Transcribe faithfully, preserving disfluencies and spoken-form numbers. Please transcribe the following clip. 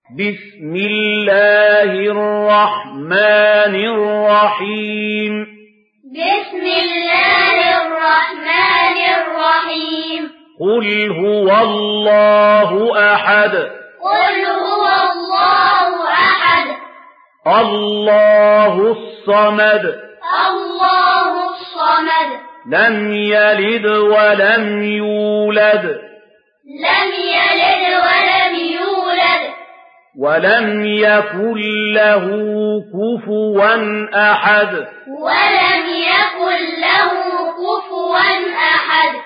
بسم الله الرحمن الرحيم بسم الله الرحمن الرحيم قل هو الله أحد قل هو الله أحد الله الصمد الله الصمد لم يلد ولم يولد لم يلد ولم يولد ولم يكن له كفوا أحد ولم يكن له كفوا أحد